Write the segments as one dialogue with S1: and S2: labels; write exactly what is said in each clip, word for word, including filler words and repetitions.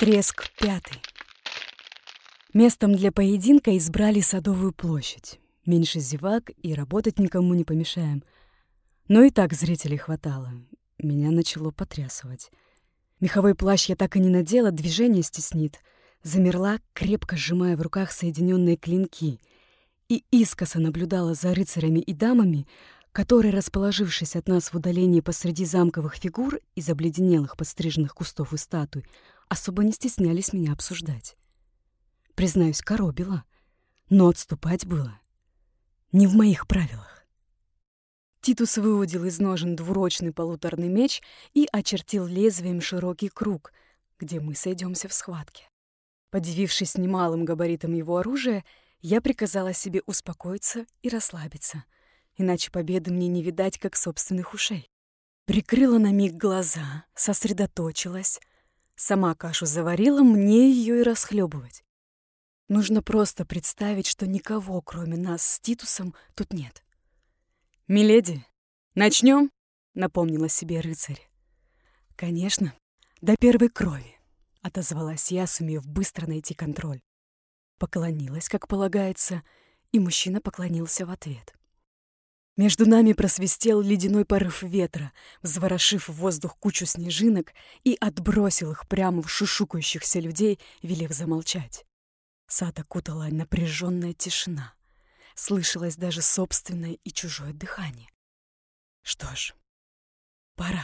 S1: Треск пятый. Местом для поединка избрали Садовую площадь. Меньше зевак и работать никому не помешаем. Но и так зрителей хватало. Меня начало потрясывать. Меховой плащ я так и не надела, движение стеснит. Замерла, крепко сжимая в руках соединенные клинки, и искоса наблюдала за рыцарями и дамами, которые, расположившись от нас в удалении посреди замковых фигур из обледенелых подстриженных кустов и статуй, особо не стеснялись меня обсуждать. Признаюсь, коробило, но отступать было не в моих правилах. Титус выудил из ножен двуручный полуторный меч и очертил лезвием широкий круг, где мы сойдемся в схватке. Подивившись немалым габаритом его оружия, я приказала себе успокоиться и расслабиться, иначе победы мне не видать, как собственных ушей. Прикрыла на миг глаза, сосредоточилась. Сама кашу заварила, мне ее и расхлебывать. Нужно просто представить, что никого, кроме нас с Титусом, тут нет. «Миледи, начнем?» — напомнила себе рыцарь. «Конечно, до первой крови», — отозвалась я, сумев быстро найти контроль. Поклонилась, как полагается, и мужчина поклонился в ответ. Между нами просвистел ледяной порыв ветра, взворошив в воздух кучу снежинок и отбросил их прямо в шушукающихся людей, велев замолчать. Сад окутала напряженная тишина. Слышалось даже собственное и чужое дыхание. Что ж, пора.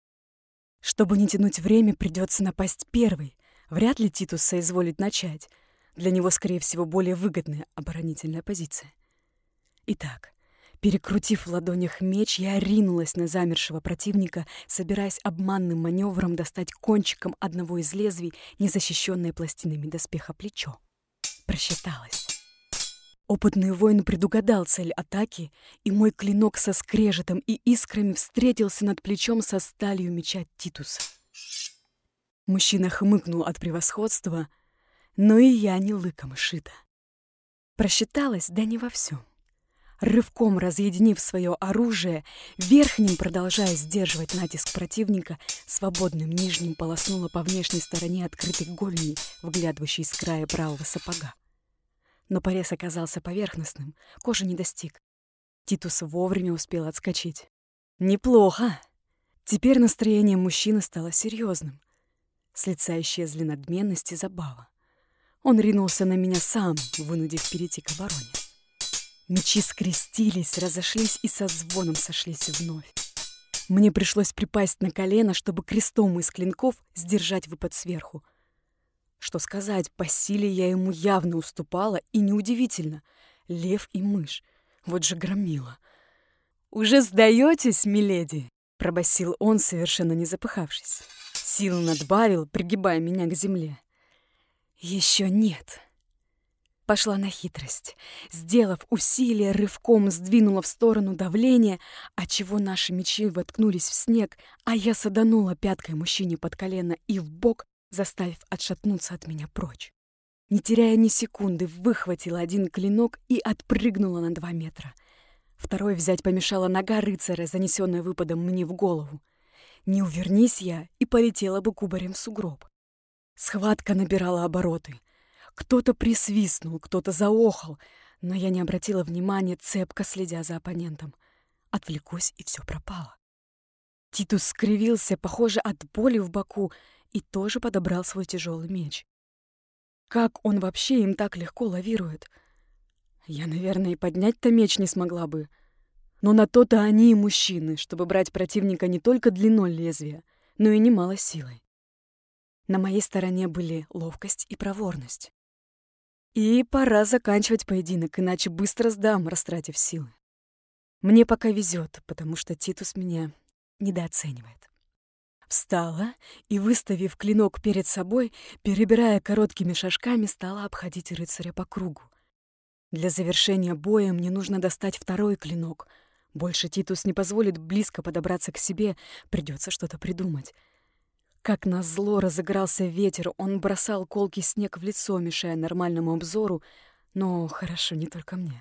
S1: Чтобы не тянуть время, придется напасть первой. Вряд ли Титус соизволит начать. Для него, скорее всего, более выгодная оборонительная позиция. Итак, перекрутив в ладонях меч, я ринулась на замершего противника, собираясь обманным маневром достать кончиком одного из лезвий незащищенное пластинами доспеха плечо. Просчиталась. Опытный воин предугадал цель атаки, и мой клинок со скрежетом и искрами встретился над плечом со сталью меча Титуса. Мужчина хмыкнул от превосходства, но и я не лыком шита. Просчиталась, да не во всем. Рывком разъединив свое оружие, верхним, продолжая сдерживать натиск противника, свободным нижним полоснула по внешней стороне открытой голени, вглядывающей с края правого сапога. Но порез оказался поверхностным, кожи не достиг. Титус вовремя успел отскочить. Неплохо. Теперь настроение мужчины стало серьезным. С лица исчезли надменность и забава. Он ринулся на меня сам, вынудив перейти к обороне. Мечи скрестились, разошлись и со звоном сошлись вновь. Мне пришлось припасть на колено, чтобы крестом из клинков сдержать выпад сверху. Что сказать, по силе я ему явно уступала, и неудивительно. Лев и мышь. Вот же громила. «Уже сдаетесь, миледи?» — пробасил он, совершенно не запыхавшись. Силу надбавил, пригибая меня к земле. «Еще нет». Пошла на хитрость. Сделав усилие, рывком сдвинула в сторону давление, отчего наши мечи воткнулись в снег, а я саданула пяткой мужчине под колено и в бок, заставив отшатнуться от меня прочь. Не теряя ни секунды, выхватила один клинок и отпрыгнула на два метра. Второй взять помешала нога рыцаря, занесенная выпадом мне в голову. Не увернись я, и полетела бы кубарем в сугроб. Схватка набирала обороты. Кто-то присвистнул, кто-то заохал, но я не обратила внимания, цепко следя за оппонентом. Отвлекусь, и все пропало. Титус скривился, похоже, от боли в боку, и тоже подобрал свой тяжелый меч. Как он вообще им так легко лавирует? Я, наверное, и поднять-то меч не смогла бы. Но на то-то они и мужчины, чтобы брать противника не только длиной лезвия, но и немало силой. На моей стороне были ловкость и проворность. И пора заканчивать поединок, иначе быстро сдам, растратив силы. Мне пока везет, потому что Титус меня недооценивает. Встала и, выставив клинок перед собой, перебирая короткими шажками, стала обходить рыцаря по кругу. Для завершения боя мне нужно достать второй клинок. Больше Титус не позволит близко подобраться к себе, придется что-то придумать. Как назло разыгрался ветер, он бросал колкий снег в лицо, мешая нормальному обзору, но хорошо не только мне.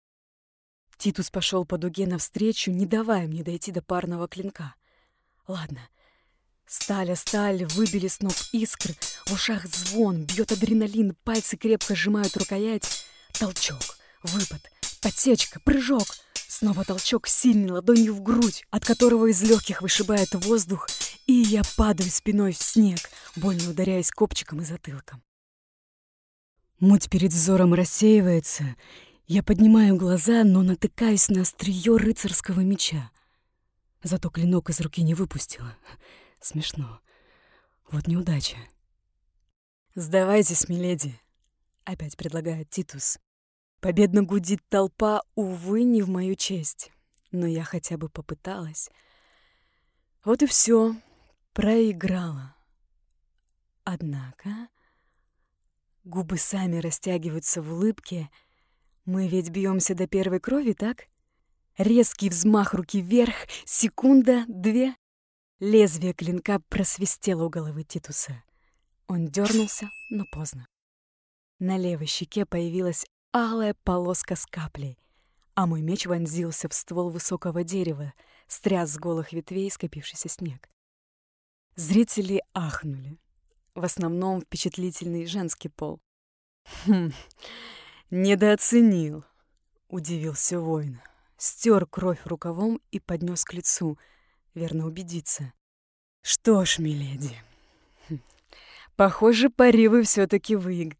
S1: Титус пошел по дуге навстречу, не давая мне дойти до парного клинка. Ладно, Сталь о сталь, выбили сноп искр, в ушах звон, бьет адреналин, пальцы крепко сжимают рукоять. Толчок, выпад, подсечка, прыжок. Снова толчок сильный ладонью в грудь, от которого из легких вышибает воздух, и я падаю спиной в снег, больно ударяясь копчиком и затылком. Муть перед взором рассеивается. Я поднимаю глаза, но натыкаюсь на острие рыцарского меча. Зато клинок из руки не выпустила. Смешно. Вот неудача. «Сдавайтесь, миледи», — опять предлагает Титус. Победно гудит толпа, увы, не в мою честь. Но я хотя бы попыталась. Вот и все. Проиграла. Однако губы сами растягиваются в улыбке. Мы ведь бьемся до первой крови, так? Резкий взмах руки вверх, секунда, две. Лезвие клинка просвистело у головы Титуса. Он дернулся, но поздно. На левой щеке появилась алая полоска с каплей, а мой меч вонзился в ствол высокого дерева, стряс с голых ветвей скопившийся снег. Зрители ахнули. В основном впечатлительный женский пол. «Хм, недооценил», — удивился воин. Стер кровь рукавом и поднес к лицу, верно убедиться. «Что ж, миледи, хм, похоже, пари вы все-таки выиграли».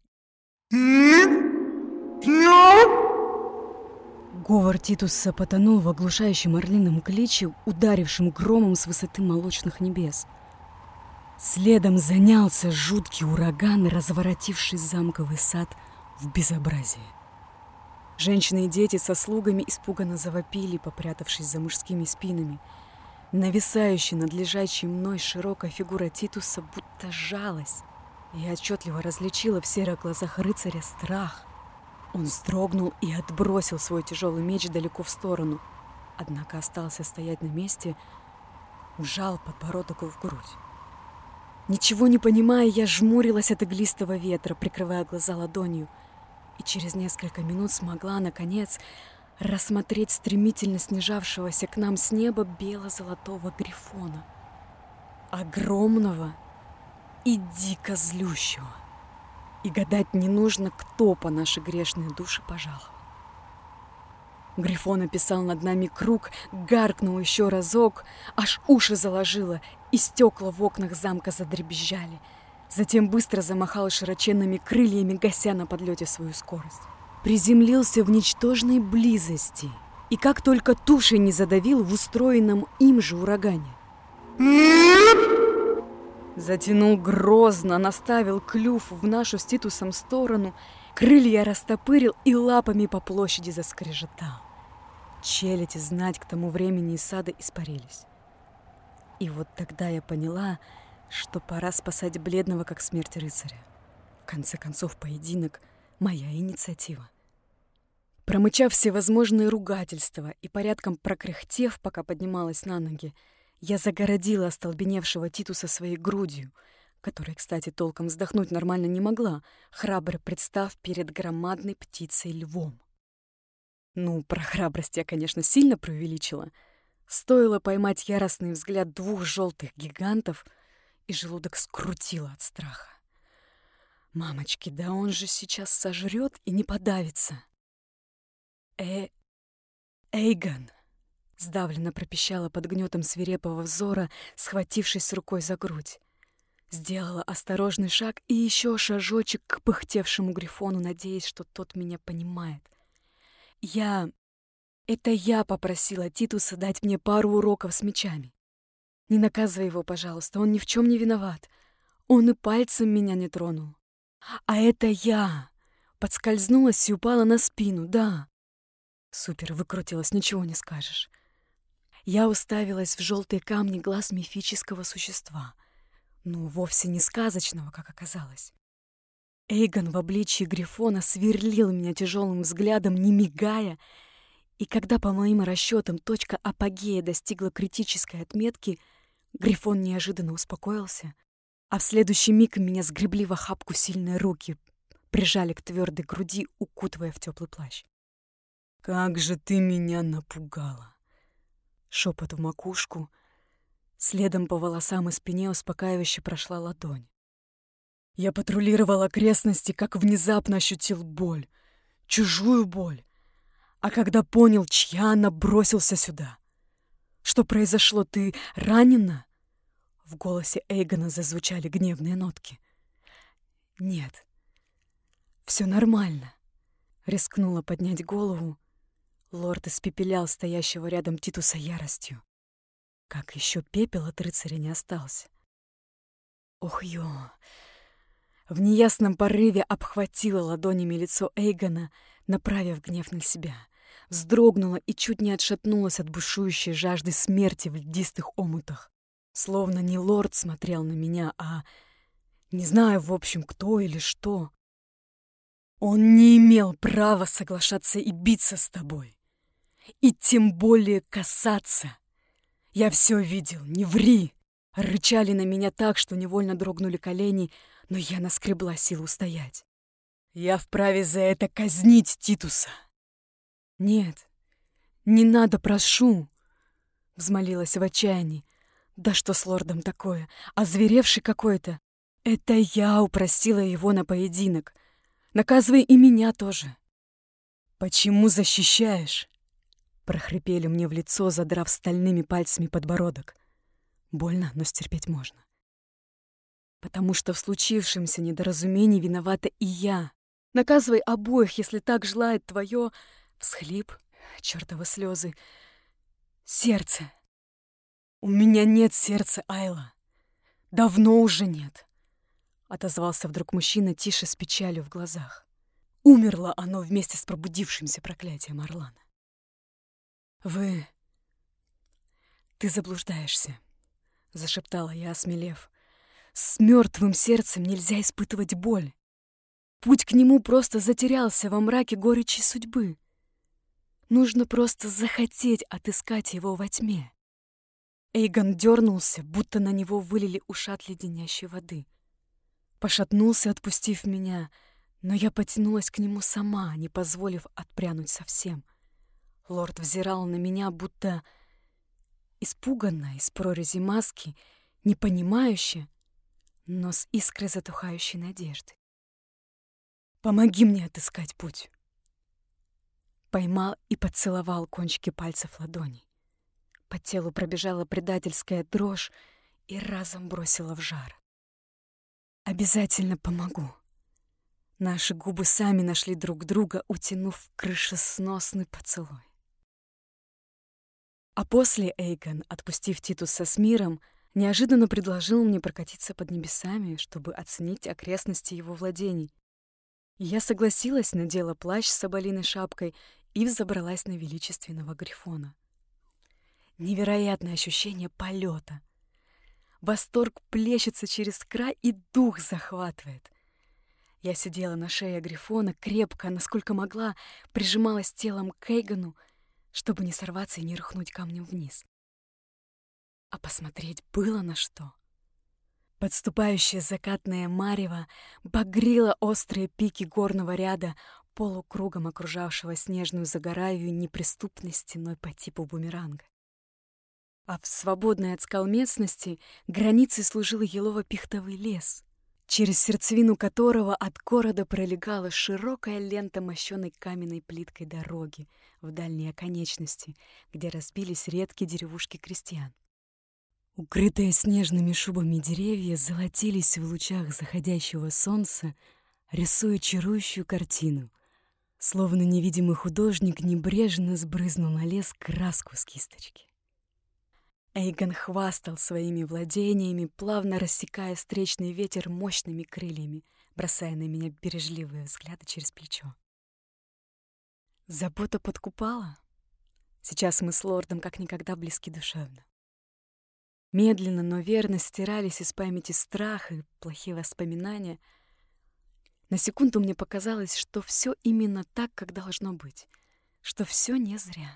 S1: Говор Титуса потонул в оглушающем орлином кличе, ударившем громом с высоты молочных небес. Следом занялся жуткий ураган, разворотивший замковый сад в безобразии. Женщины и дети со слугами испуганно завопили, попрятавшись за мужскими спинами. Нависающая над лежащей мной широкая фигура Титуса будто сжалась. Я отчетливо различила в серых глазах рыцаря страх. Он вздрогнул и отбросил свой тяжелый меч далеко в сторону, однако остался стоять на месте, вжал подбородок в грудь. Ничего не понимая, я жмурилась от иглистого ветра, прикрывая глаза ладонью, и через несколько минут смогла, наконец, рассмотреть стремительно снижавшегося к нам с неба бело-золотого грифона. Огромного и дико злющего. И гадать не нужно, кто по нашей грешной душе пожаловал. Грифон описал над нами круг, гаркнул еще разок, аж уши заложило, и стекла в окнах замка задребезжали. Затем быстро замахал широченными крыльями, гася на подлете свою скорость. Приземлился в ничтожной близости, и как только тушей не задавил в устроенном им же урагане. Затянул грозно, наставил клюв в нашу с Титусом сторону, крылья растопырил и лапами по площади заскрежетал. Челядь знать к тому времени из сада испарились. И вот тогда я поняла, что пора спасать бледного как смерть рыцаря. В конце концов, поединок — моя инициатива. Промычав всевозможные ругательства и порядком прокряхтев, пока поднималась на ноги, я загородила остолбеневшего Титуса своей грудью, которая, кстати, толком вздохнуть нормально не могла, храбро представ перед громадной птицей-львом. Ну, про храбрость я, конечно, сильно преувеличила. Стоило поймать яростный взгляд двух желтых гигантов, и желудок скрутило от страха. Мамочки, да он же сейчас сожрет и не подавится. Э... Эйгон! Сдавленно пропищала под гнетом свирепого взора, схватившись рукой за грудь. Сделала осторожный шаг и еще шажочек к пыхтевшему грифону, надеясь, что тот меня понимает. Я... Это я попросила Титуса дать мне пару уроков с мечами. Не наказывай его, пожалуйста, он ни в чем не виноват. Он и пальцем меня не тронул. А это я. Подскользнулась и упала на спину, да. Супер, выкрутилась, ничего не скажешь. Я уставилась в желтые камни глаз мифического существа. Ну, вовсе не сказочного, как оказалось. Эйгон в обличье грифона сверлил меня тяжелым взглядом, не мигая, и когда, по моим расчетам, точка апогея достигла критической отметки, грифон неожиданно успокоился, а в следующий миг меня сгребли в охапку сильные руки, прижали к твердой груди, укутывая в теплый плащ. «Как же ты меня напугала!» Шепот в макушку, Следом по волосам и спине успокаивающе прошла ладонь. Я патрулировал окрестности, как внезапно ощутил боль. Чужую боль. А когда понял, чья, она, бросился сюда. «Что произошло? Ты ранена?» В голосе Эйгона зазвучали гневные нотки. «Нет, все нормально», — рискнула поднять голову. Лорд испепелял стоящего рядом Титуса яростью. Как еще пепел от рыцаря не остался. Ох, ё! В неясном порыве обхватила ладонями лицо Эйгона, направив гнев на себя. Вздрогнула и чуть не отшатнулась от бушующей жажды смерти в льдистых омутах. Словно не лорд смотрел на меня, а... Не знаю, в общем, кто или что. Он не имел права соглашаться и биться с тобой. И тем более касаться. Я все видел, не ври. Рычали на меня так, что невольно дрогнули колени, но я наскребла силу стоять. Я вправе за это казнить Титуса. Нет, не надо, прошу, взмолилась в отчаянии. Да что с лордом такое? Озверевший какой-то. Это я упросила его на поединок. Наказывай и меня тоже. Почему защищаешь? Прохрипели мне в лицо, задрав стальными пальцами подбородок. Больно, но стерпеть можно. Потому что в случившемся недоразумении виновата и я. Наказывай обоих, если так желает твое... Всхлип, чертовы слезы. Сердце. У меня нет сердца, Айла. Давно уже нет. Отозвался вдруг мужчина тише, с печалью в глазах. Умерло оно вместе с пробудившимся проклятием Орлана. Вы... Ты заблуждаешься, зашептала я, осмелев. С мертвым сердцем нельзя испытывать боль. Путь к нему просто затерялся во мраке горечи судьбы. Нужно просто захотеть отыскать его во тьме. Эйгон дернулся, будто на него вылили ушат леденящей воды. Пошатнулся, отпустив меня, но я потянулась к нему сама, не позволив отпрянуть совсем. Лорд взирал на меня, будто испуганно, из прорези маски, непонимающе, но с искрой затухающей надежды. «Помоги мне отыскать путь!» Поймал и поцеловал кончики пальцев ладоней. По телу пробежала предательская дрожь и разом бросила в жар. «Обязательно помогу!» Наши губы сами нашли друг друга, утянув в крышесносный поцелуй. А после Эйгон, отпустив Титуса с миром, неожиданно предложил мне прокатиться под небесами, чтобы оценить окрестности его владений. И я согласилась, надела плащ с соболиной шапкой и взобралась на величественного грифона. Невероятное ощущение полета. Восторг плещется через край и дух захватывает. Я сидела на шее грифона крепко, насколько могла, прижималась телом к Эйгону, чтобы не сорваться и не рухнуть камнем вниз. А посмотреть было на что. Подступающее закатное марево багрило острые пики горного ряда, полукругом окружавшего снежную загоравию неприступной стеной по типу бумеранга. А в свободной от скал местности границей служил елово-пихтовый лес, через сердцевину которого от города пролегала широкая лента мощеной каменной плиткой дороги в дальние оконечности, где разбились редкие деревушки крестьян. Укрытые снежными шубами деревья золотились в лучах заходящего солнца, рисуя чарующую картину, словно невидимый художник небрежно сбрызнул на лес краску с кисточки. Эйгон хвастал своими владениями, плавно рассекая встречный ветер мощными крыльями, бросая на меня бережливые взгляды через плечо. Забота подкупала. Сейчас мы с лордом как никогда близки душевно. Медленно, но верно стирались из памяти страх и плохие воспоминания. На секунду мне показалось, что все именно так, как должно быть, что все не зря.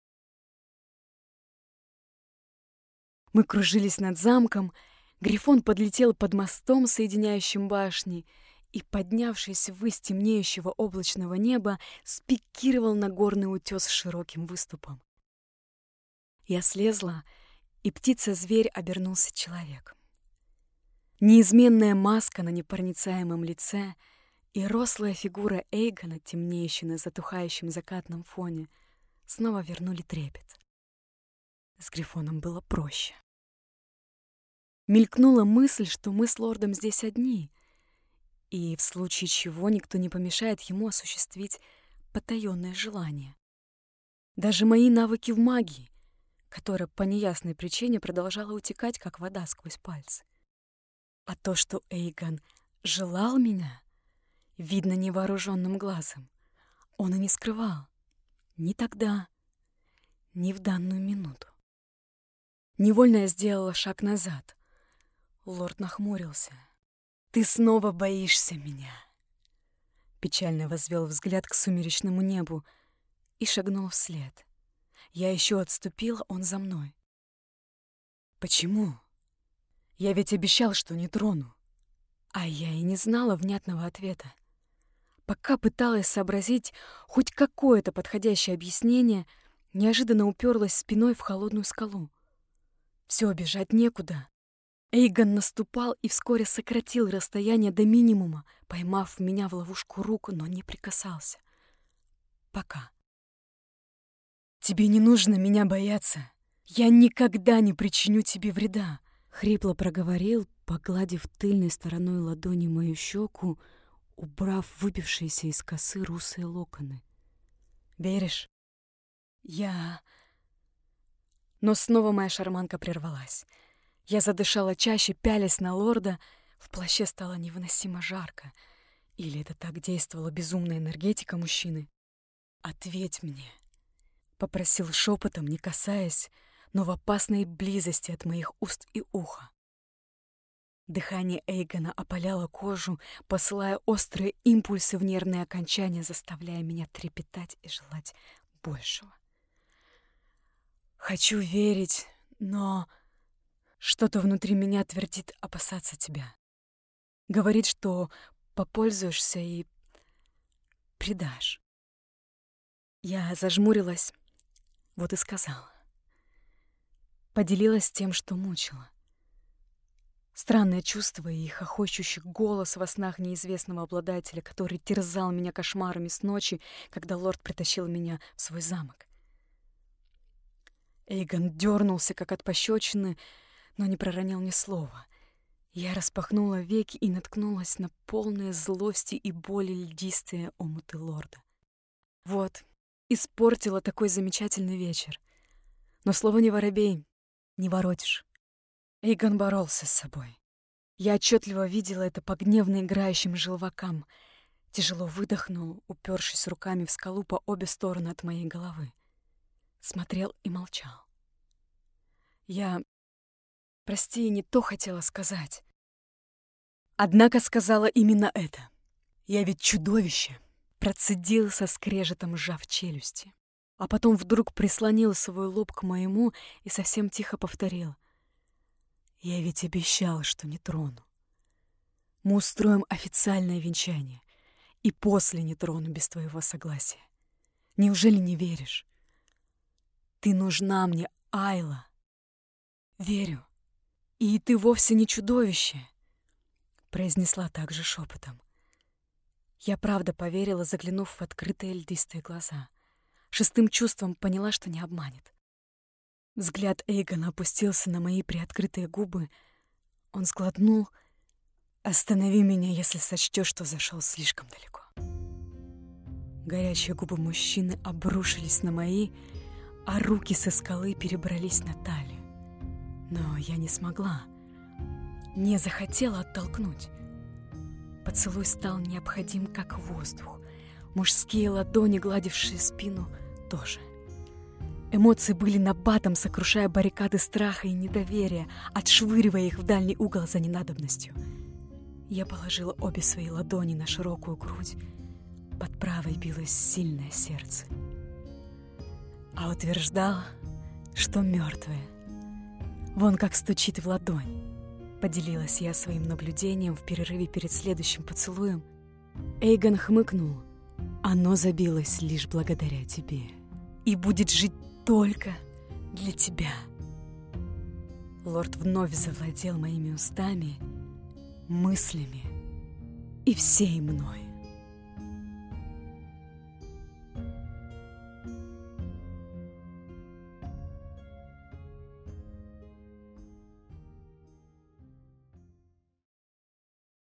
S1: Мы кружились над замком, грифон подлетел под мостом, соединяющим башни, и, поднявшись ввысь темнеющего облачного неба, спикировал на горный утес с широким выступом. Я слезла и птица-зверь обернулся человеком. Неизменная маска на непроницаемом лице и рослая фигура Эйгона, темнеющая на затухающем закатном фоне, снова вернули трепет. С Грифоном было проще. Мелькнула мысль, что мы с лордом здесь одни, и в случае чего никто не помешает ему осуществить потаённое желание. Даже мои навыки в магии, которая по неясной причине продолжала утекать, как вода сквозь пальцы. А то, что Эйгон желал меня, видно невооруженным глазом, он и не скрывал. Ни тогда, ни в данную минуту. Невольно я сделала шаг назад. Лорд нахмурился. «Ты снова боишься меня!» Печально возвел взгляд к сумеречному небу и шагнул вслед. Я еще отступила, он за мной. «Почему? Я ведь обещал, что не трону». А я и не знала внятного ответа. Пока пыталась сообразить хоть какое-то подходящее объяснение, неожиданно уперлась спиной в холодную скалу. Все, бежать некуда. Эйгон наступал и вскоре сократил расстояние до минимума, поймав меня в ловушку рук, но не прикасался. Пока. «Тебе не нужно меня бояться. Я никогда не причиню тебе вреда», — хрипло проговорил, погладив тыльной стороной ладони мою щеку, убрав выбившиеся из косы русые локоны. «Веришь?» «Я...» Но снова моя шарманка прервалась. Я задышала чаще, пялясь на лорда. В плаще стало невыносимо жарко. Или это так действовала безумная энергетика мужчины? «Ответь мне», — попросил шепотом, не касаясь, но в опасной близости от моих уст и уха. Дыхание Эйгона опаляло кожу, посылая острые импульсы в нервные окончания, заставляя меня трепетать и желать большего. «Хочу верить, но что-то внутри меня твердит опасаться тебя. Говорит, что попользуешься и предашь». Я зажмурилась, вот и сказала. Поделилась тем, что мучила. Странное чувство и хохочущий голос во снах неизвестного обладателя, который терзал меня кошмарами с ночи, когда лорд притащил меня в свой замок. Эйгон дернулся, как от пощечины, но не проронил ни слова. Я распахнула веки и наткнулась на полные злости и боли льдистые омуты лорда. Вот, испортила такой замечательный вечер. Но слово не воробей, не воротишь. Эйгон боролся с собой. Я отчетливо видела это по гневно играющим желвакам. Тяжело выдохнул, упершись руками в скалу по обе стороны от моей головы. Смотрел и молчал. Я, прости, не то хотела сказать. Однако сказала именно это. Я ведь чудовище. Процедил со скрежетом, сжав челюсти. А потом вдруг прислонил свой лоб к моему и совсем тихо повторил. Я ведь обещал, что не трону. Мы устроим официальное венчание. И после не трону без твоего согласия. Неужели не веришь? Ты нужна мне, Айла. Верю. И ты вовсе не чудовище, произнесла также шепотом. Я правда поверила, заглянув в открытые льдистые глаза. Шестым чувством поняла, что не обманет. Взгляд Эйгона опустился на мои приоткрытые губы. Он сглотнул. «Останови меня, если сочтешь, что зашел слишком далеко». Горячие губы мужчины обрушились на мои, а руки со скалы перебрались на талию. Но я не смогла, не захотела оттолкнуть. Поцелуй стал необходим, как воздух. Мужские ладони, гладившие спину, тоже. Эмоции были набатом, сокрушая баррикады страха и недоверия, отшвыривая их в дальний угол за ненадобностью. Я положила обе свои ладони на широкую грудь. Под правой билось сильное сердце. А утверждал, что мертвое. Вон как стучит в ладонь. Поделилась я своим наблюдением в перерыве перед следующим поцелуем. Эйгон хмыкнул. Оно забилось лишь благодаря тебе. И будет жить только для тебя. лорд вновь завладел моими устами, мыслями и всей мной.